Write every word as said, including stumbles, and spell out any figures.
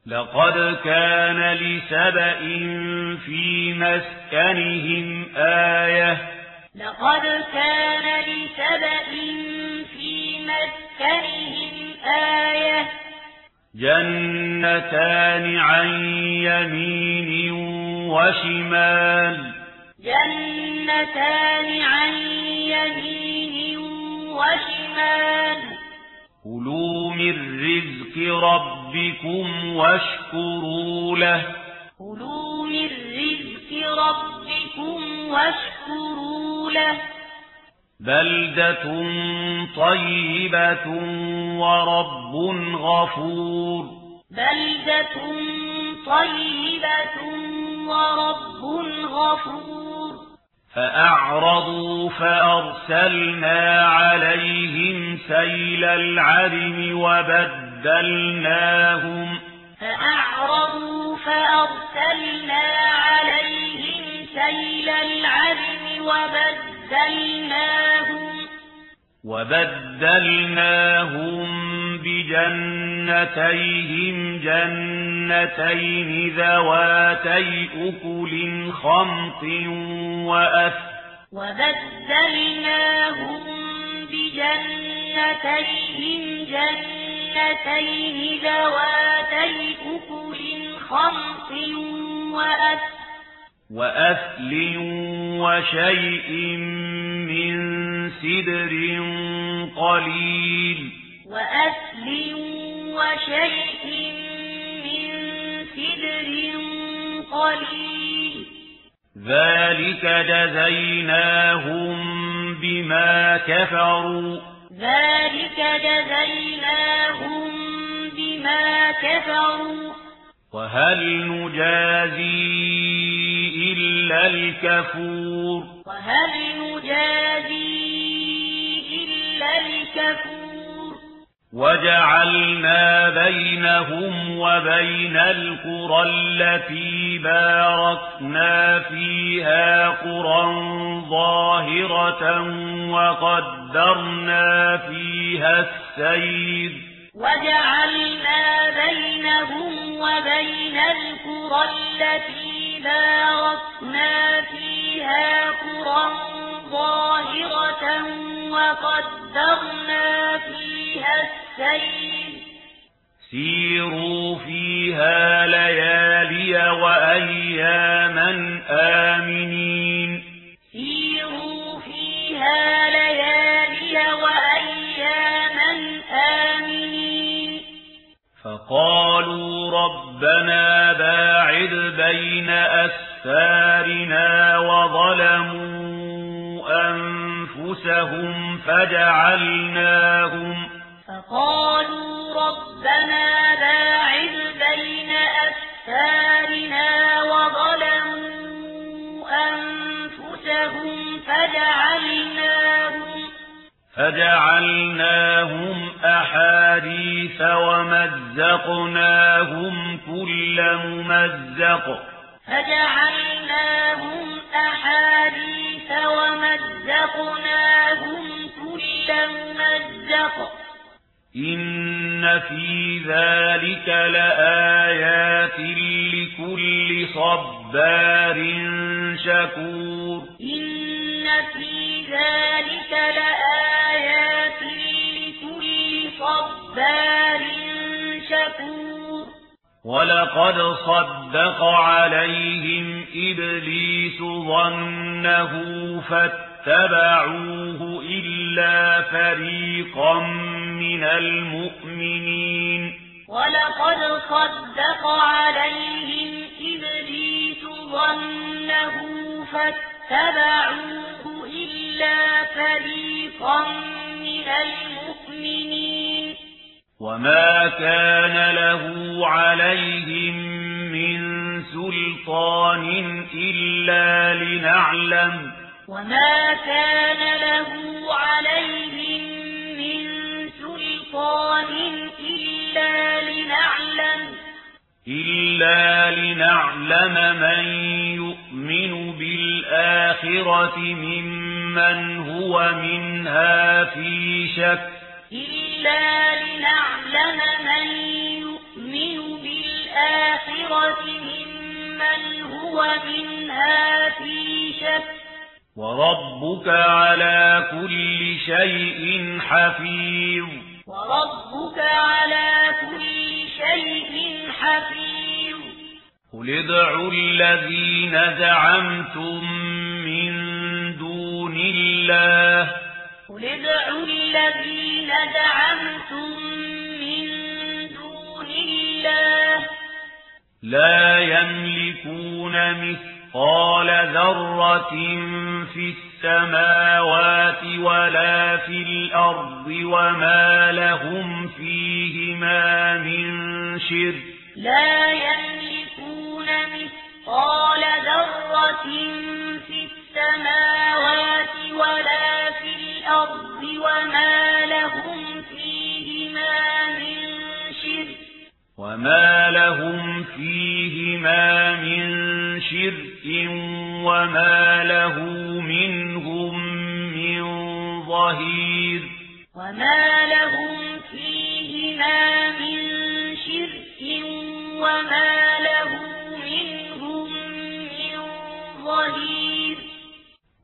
لقد كان لسبإ في مسكنهم آية لقد كان لسبإ في مسكنهم آية جنتان عن يمين وشمال جنتان عن يمين وشمال كلوا من رزق ربكم واشكروا له كلوا من رزق ربكم واشكروا له بلدة طيبة ورب غفور بلدة طيبة ورب غفور فأعرضوا فأرسلنا عليهم سيل العرم وبدلناهم فأعرضوا فأرسلنا عليهم سيل العرم وبدلناهم وبدلناهم بجنتيهم جنتين ذواتي أكل خمط وأثل وبدلناهم بجنتيهم جنتين ذواتي أكل خمط وأثل وأثل وشيء من سدر قليل وأثل وشيء من سدر قليل ذلك جزيناهم بما كفروا ذلك جزيناهم بما كفروا وهل نجازي إلا الكفور وهل نجازي إلا الكفور وجعلنا بينهم وبين القرى التي باركنا فيها قرى ظاهرة وقدرنا فيها السير وجعلنا بينهم وبين القرى التي باركنا فيها قرى ظاهرة وقدرنا فيها السير سيروا فيها ليالي وأياما آمنين سيروا فيها ليالي وأياما آمنين فقالوا ربنا باعد بين أسفارنا وظلموا أنفسهم فجعلناهم فقالوا ربنا باعد بين أسفارنا وظلموا أنفسهم فجعلناهم فجعلناهم أحاديث ومزقناهم كل ممزق فجعلناهم أحاديث ومزقناهم كل ممزق إن في ذلك لآيات لكل صبار شكور إن في ذلك لآيات لكل صبار شكور ولقد صدق عليهم إبليس ظنه فاتبعوه إلا فريقا من المؤمنين ولقد صدق عليهم إبليس ظنه فاتبعوه إلا فريقا من المؤمنين وما كان له عليهم من سلطان إلا لنعلم وما كان له عليهم من سلطان إلا لنعلم إلا لنعلم من يؤمن بالآخرة ممن هو منها في شك إلا لنعلم من يؤمن بالآخرة بالآخرة ممن هو منها في شك وربك على كل شيء حفيظ وربك على كل شيء حفيظ قل ادعوا الذين زعمتم من دون الله قل ادعوا الذين زعمتم من دون الله لا يملكون مثقال ذرة في السماوات ولا في الأرض وما لهم فيهما من شرك لا يملكون مثقال ذرة في السماوات ولا في الأرض وما لهم فيهما من شرك وما لهم فيهما من شرك وما له منهم من ظهير وما